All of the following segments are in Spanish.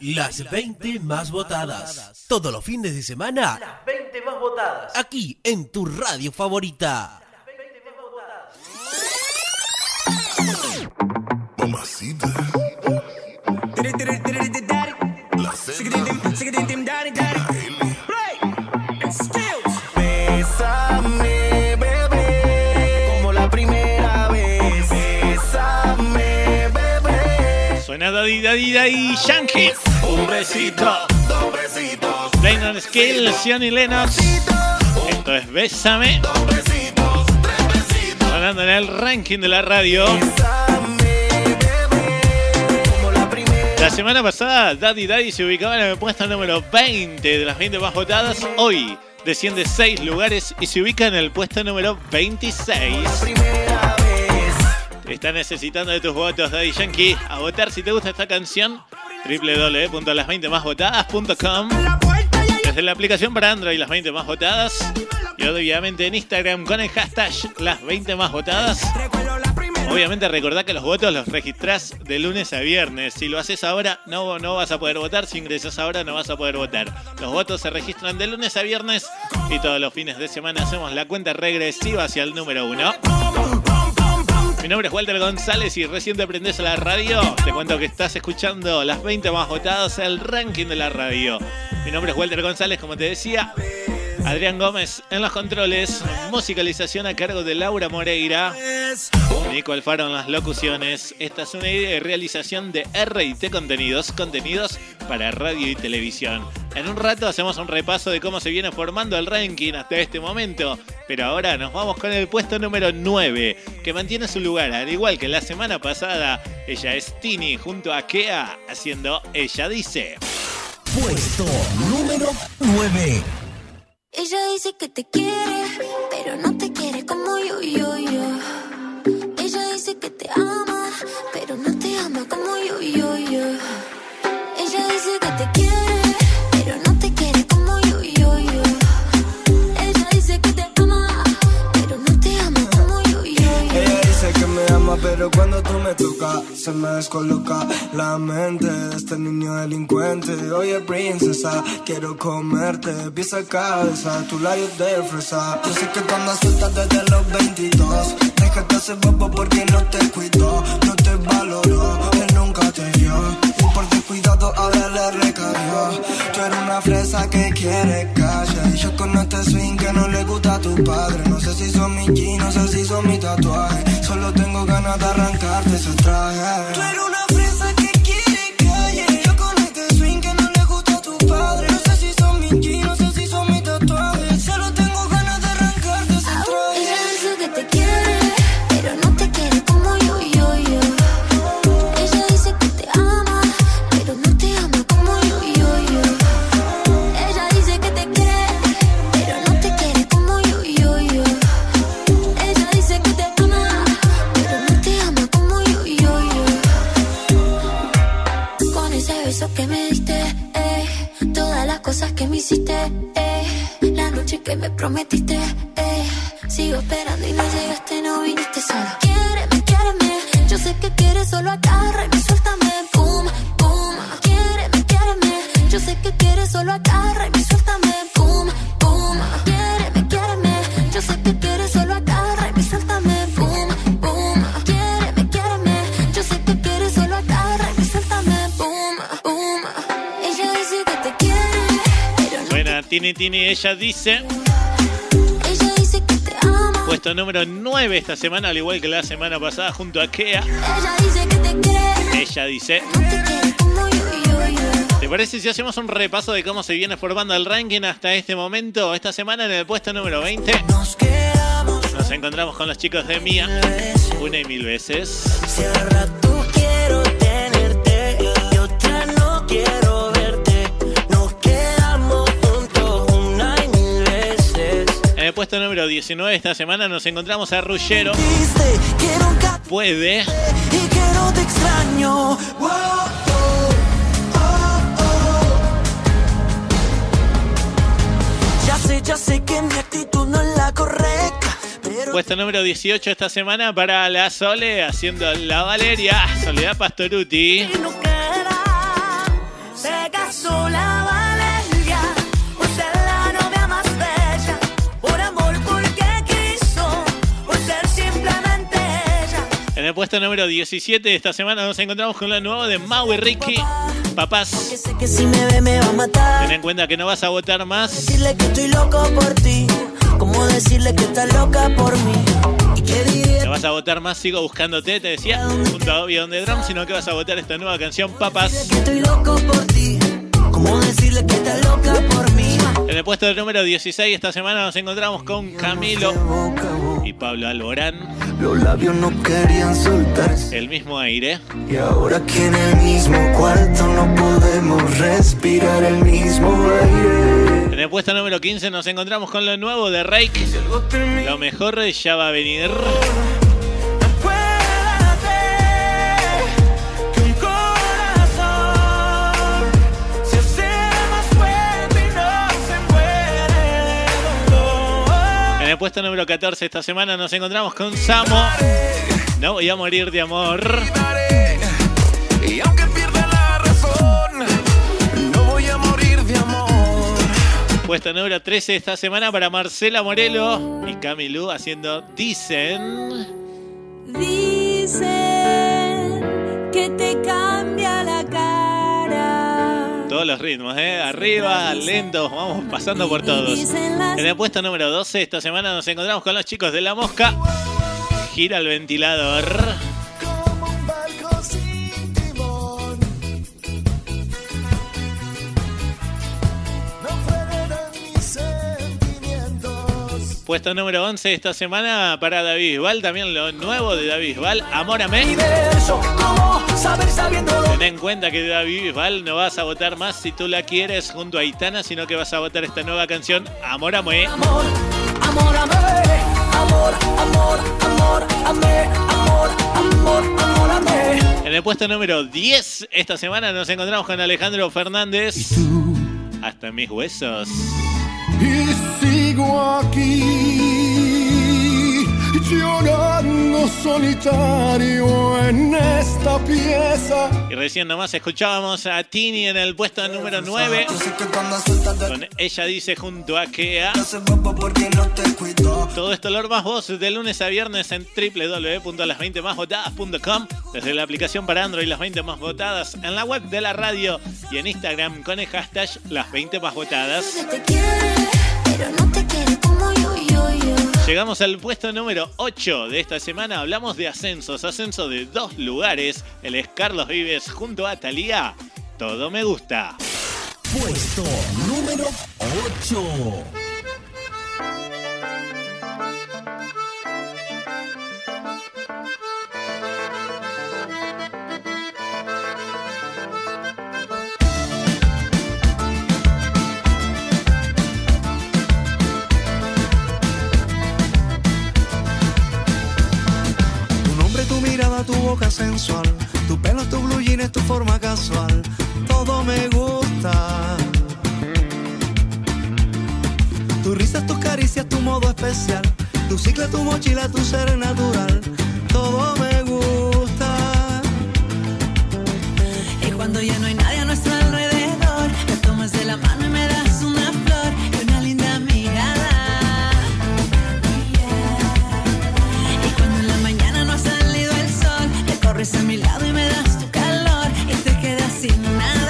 Las 20 más votadas. Todos los fines de semana. Las 20 más votadas. Aquí en tu radio favorita. Las 20 más votadas. Mamacita. La Z. Bésame, bebé, como la primera vez. Bésame, bebé. Suena Daddy Yankee. Un besito. Dos besitos. Lennon Skill, Sion y Lennox. Esto es Bésame. Dos besitos. Tres besitos. Sonando en el ranking de la radio. La semana pasada, Daddy se ubicaba en el puesto número 20 de las 20 más votadas. Hoy desciende 6 lugares y se ubica en el puesto número 26. Está necesitando de tus votos, Daddy Yankee. A votar si te gusta esta canción. www.las20másvotadas.com. Desde la aplicación para Android, las 20 más votadas. Y obviamente en Instagram con el hashtag las 20 más votadas. Obviamente recordá que los votos los registrás de lunes a viernes. Si lo haces ahora no vas a poder votar. Si ingresas ahora no vas a poder votar. Los votos se registran de lunes a viernes y todos los fines de semana hacemos la cuenta regresiva hacia el número 1. Mi nombre es Walter González y recién te prendés a la radio. Te cuento que estás escuchando las 20 más votadas, el ranking de la radio. Mi nombre es Walter González, como te decía. Adrián Gómez en los controles, musicalización a cargo de Laura Moreira, Nico Alfaro en las locuciones. Esta es una idea de realización de R&T Contenidos para radio y televisión. En un rato hacemos un repaso de cómo se viene formando el ranking hasta este momento, pero ahora nos vamos con el puesto número 9, que mantiene su lugar, al igual que la semana pasada. Ella es Tini junto a Kea haciendo Ella Dice. Puesto número 9. Ella dice que te quiere, pero no te quiere como yo. Ella dice que te ama, pero no te ama como yo. Ella dice que te quiere, pero no te quiere como yo. Ella dice que te ama, pero no te ama como yo. Ella dice que me ama, pero cuando tú me tocas se me descoloca la mente de este niño delincuente. Oye, princesa, quiero comerte pieza a cabeza, tu labios de fresa. Yo sé que tú andas suelta desde los 22. Déjate hacer bobo porque no te cuidó, no te valoró, él nunca te vio. Y por descuidado ahora le recayó. Tú eres una fresa que quiere calle. Y yo con este swing que no le gusta a tu padre. No sé si son mis jeans, no sé si son mis tatuajes. Solo tengo ganas de arrancarte ese traje. Tú eres una fresa que quiere calle. Yo con este swing que no le gusta a tu padre. No sé si son mis jeans, no sé si son mis tatuajes. Solo tengo ganas de arrancarte ese traje. Ella dice que te quiere, pero no te quiere como yo. Ella dice que te ama, pero no te ama como yo. Ella dice que te quiere, pero no te quiere como yo. Ella dice que te ama, pero no te ama como yo. Con ese beso que me diste, todas las cosas que me hiciste, la noche que me prometiste, sigo esperando y no llegaste, no viniste solo. Quiéreme, yo sé que quieres, solo agárrame, suéltame, pum, pum. Quiéreme, yo sé que quieres, solo agárrame, suéltame, pum, pum. Quiéreme, yo sé que quieres, solo agárrame, suéltame, pum, pum. Quiéreme, yo sé que quieres, solo agárrame, suéltame, pum, pum. Ella dice que te quiere, pero no. Buena, Tini, Ella Dice. Ella dice que te ama. Puesto número 9 esta semana, al igual que la semana pasada, junto a Kea. Ella dice que te quiere, Ella Dice. no te quiere como yo. ¿Te parece si hacemos un repaso de cómo se viene formando el ranking hasta este momento? Esta semana en el puesto número 20 nos encontramos con los chicos de Mía, una y mil veces. Si al rato quiero tenerte y otra no quiero verte, nos quedamos juntos una y mil veces. En el puesto número 19 esta semana nos encontramos a Ruggero. Puede. Y que no te extraño. Ya sé que mi actitud no es la correcta, pero... Puesto número 18 esta semana para la Sole haciendo la Valeria, Soledad Pastoruti. no queda Sé que sola Valeria, por ser la novia más bella, por amor porque quiso, por ser simplemente ella. En el puesto número 17 de esta semana nos encontramos con lo nuevo de Mau y Ricky, Papás. Que sé que si me ve me va a matar. Ten en cuenta que no vas a votar más. Decirle que estoy loco por ti, como decirle que estás loca por mí. ¿Y qué diría? No vas a votar más, Sigo Buscándote, te decía, junto a Bobby On The Drum, sino que vas a votar esta nueva canción, Papás. Que estoy loco por ti, como decirle que estás loca por mí. En el puesto número 16 esta semana nos encontramos con Camilo y Pablo Alborán. Los labios no querían soltarse. El mismo aire. Y ahora que en el mismo cuarto no podemos respirar el mismo aire. En el puesto número 15 nos encontramos con lo nuevo de Rake. Lo mejor ya va a venir. En el puesto número 14 esta semana nos encontramos con Samo. No voy a morir de amor. Y aunque pierda la razón, no voy a morir de amor. Puesto número 13 esta semana para Marcela Morelo y Camilú haciendo Dicen. Dicen que te cambia la cara. Todos los ritmos, arriba, lentos, vamos pasando por todos. En el puesto número 12 esta semana nos encontramos con los chicos de La Mosca. Gira el ventilador. Como un barco sin timón. No frenan mis sentimientos. Puesto número 11 esta semana para David Bisbal. También lo nuevo de David Bisbal, Amórame. Ten en cuenta que David Bisbal no vas a votar más si tú la quieres junto a Aitana, sino que vas a votar esta nueva canción, Amórame. Amor, amor, amor, amor, amor, amor, amor, amor, amor, amor. En el puesto número 10 esta semana nos encontramos con Alejandro Fernández. Hasta mis huesos. Y sigo aquí, llorando solitario en esta pieza. Y recién nomás escuchábamos a Tini en el puesto número 9. Con Ella Dice junto a Kea. Todo esto, Lord Más Voz, de lunes a viernes en www.las20másvotadas.com. Desde la aplicación para Android, Las 20 Más Votadas. En la web de la radio y en Instagram con el hashtag Las 20 Más Votadas. Te quiere, pero no te quiere como yo. Llegamos al puesto número 8 de esta semana. Hablamos de ascensos. Ascenso de 2 lugares. Él es Carlos Vives junto a Thalía. Todo me gusta. Puesto número 8. Tu boca sensual, tu pelo, tu blue jeans, tu forma casual, todo me gusta. Tu risa, tus caricias, tu modo especial, tu cicla, tu mochila, tu ser natural, todo me gusta. Y cuando ya no hay nadie a nuestro alrededor, me tomas de la mano y me das una flor y una linda mirada. Y cuando en la mañana no ha salido el sol, te corres a mi lado y me das tu calor y te quedas sin nada.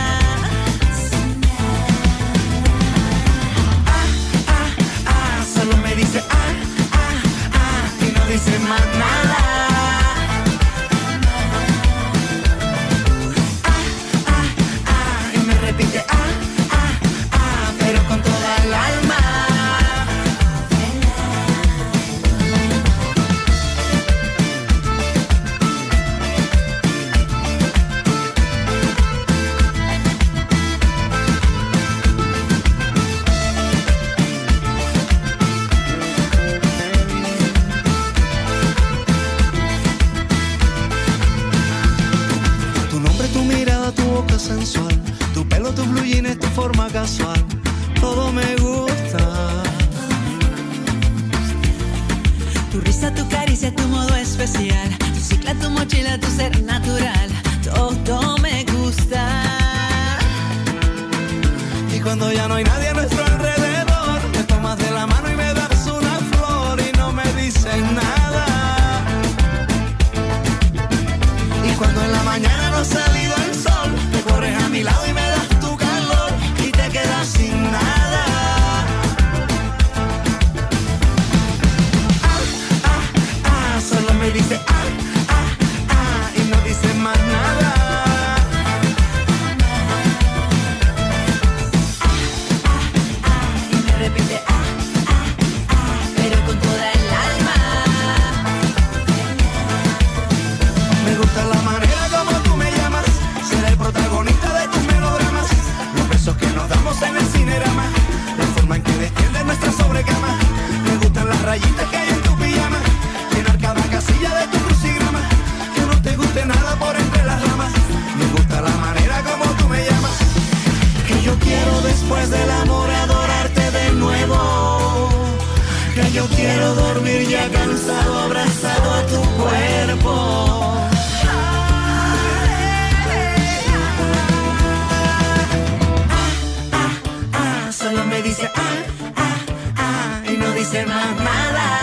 Solo me dice y no dice más nada. Y me repite pero con toda el alma. Sensual, tu pelo, tu blue jeans, tu forma casual, todo me gusta. Tu risa, tu caricia, tu modo especial, tu cicla, tu mochila, tu ser natural, todo me gusta. no hay nadie a nuestro alrededor. Me tomas de la mano y me das una flor y no me dices nada. Y cuando en la mañana no ha salido el sol, te corres a mi lado y me das tu calor y te quedas sin nada. Solo me dice y no dice más nada. Y me repite pero con toda el alma. Me gusta la manera como tú me llamas, ser el protagonista de tus melodramas, los besos que nos damos en el cinerama, la forma en que desciende nuestra sobrecama. Me gustan las rayitas que hay en tu pijama, cada casilla de tu crucigrama, que no te guste nada por entre las ramas. Me gusta la manera como tú me llamas, que yo quiero después del amor adorarte de nuevo, que yo quiero dormir ya cansado abrazado a tu cuerpo. Solo me dice y no dice más nada.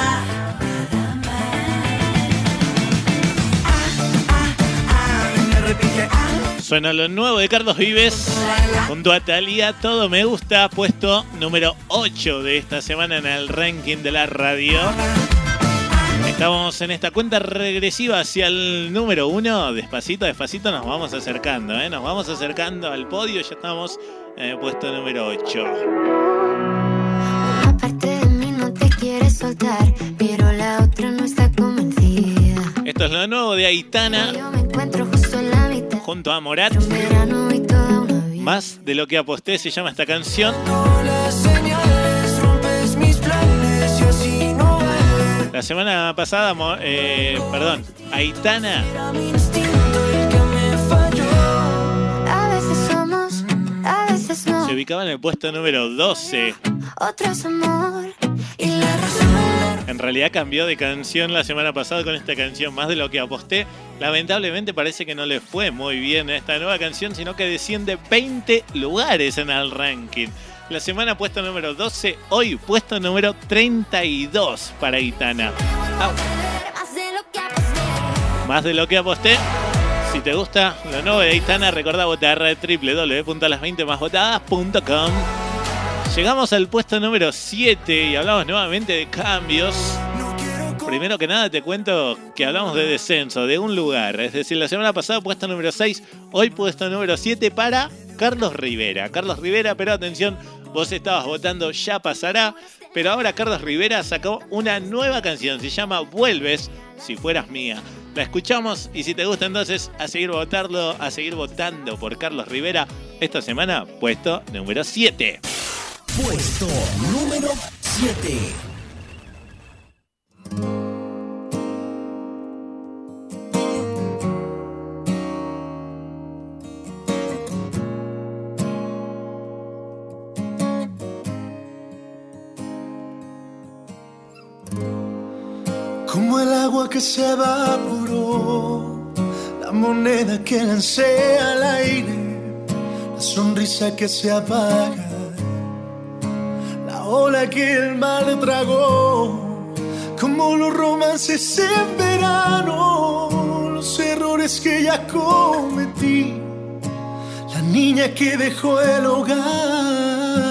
Suena lo nuevo de Carlos Vives junto a Thalía, Todo Me Gusta, puesto número 8 de esta semana en el ranking de la radio. Estamos en esta cuenta regresiva hacia el número 1. Despacito, despacito nos vamos acercando, nos vamos acercando al podio. Ya estamos en el puesto número 8. Una parte de mí no te quiere soltar, pero la otra no está convencida. Esto es lo nuevo de Aitana. Yo me encuentro justo en la mitad. Junto a Morat. Más de lo que aposté se llama esta canción. La semana pasada, Aitana a veces somos, a veces no. se ubicaba en el puesto número 12. Otros amor y la razón. En realidad cambió de canción la semana pasada con esta canción, Más de lo que aposté. Lamentablemente parece que no le fue muy bien a esta nueva canción, sino que desciende 20 lugares en el ranking. La semana puesto número 12, hoy puesto número 32 para Aitana. Más de lo que aposté. Si te gusta lo nuevo de Aitana, recordá votar www.las20másvotadas.com. Llegamos al puesto número 7 y hablamos nuevamente de cambios. Primero que nada te cuento que hablamos de descenso, de un lugar. Es decir, la semana pasada puesto número 6, hoy puesto número 7 para Carlos Rivera. Carlos Rivera, pero atención, vos estabas votando Ya Pasará, pero ahora Carlos Rivera sacó una nueva canción, se llama Vuelves, si fueras mía. La escuchamos y si te gusta entonces a seguir votando por Carlos Rivera. Esta semana puesto número 7. Puesto número 7. Como el agua que se evaporó, la moneda que lancé al aire, la sonrisa que se apaga, la ola que el mar tragó, como los romances en verano, los errores que ya cometí, la niña que dejó el hogar.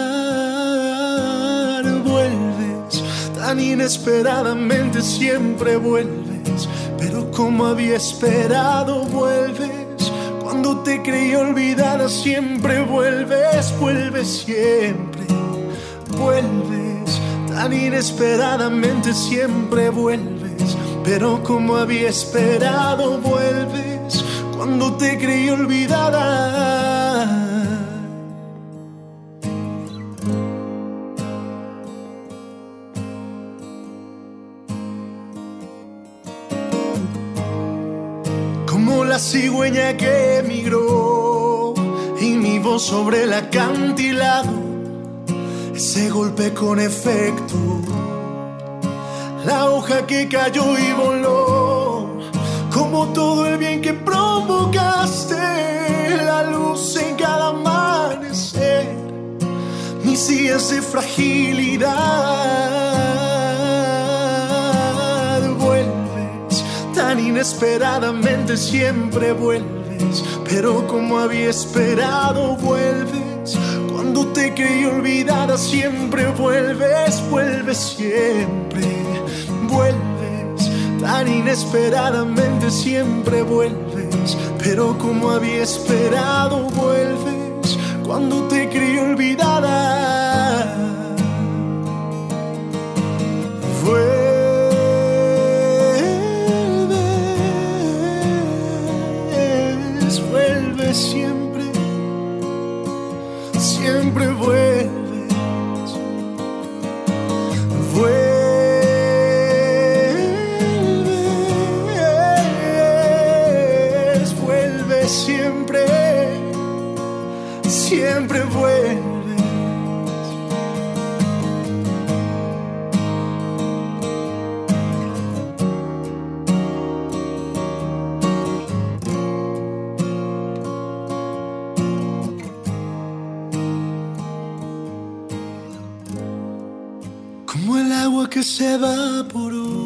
Vuelves tan inesperadamente, siempre vuelves, pero como había esperado vuelves. Cuando te creí olvidada siempre vuelves, vuelves siempre. Vuelves tan inesperadamente, siempre vuelves, pero como había esperado vuelves. Cuando te creí olvidada. Como la cigüeña que emigró y mi voz sobre el acantilado, ese golpe con efecto, la hoja que cayó y voló, como todo el bien que provocaste, la luz en cada amanecer, días de fragilidad. Vuelves tan inesperadamente, siempre vuelves, pero como había esperado vuelves. Cuando te creí olvidada siempre vuelves, vuelves siempre, vuelves tan inesperadamente, siempre vuelves, pero como había esperado vuelves. Cuando te creí olvidada vuelves siempre, siempre vuelves, vuelves siempre, siempre vuelves. Como el agua que se evaporó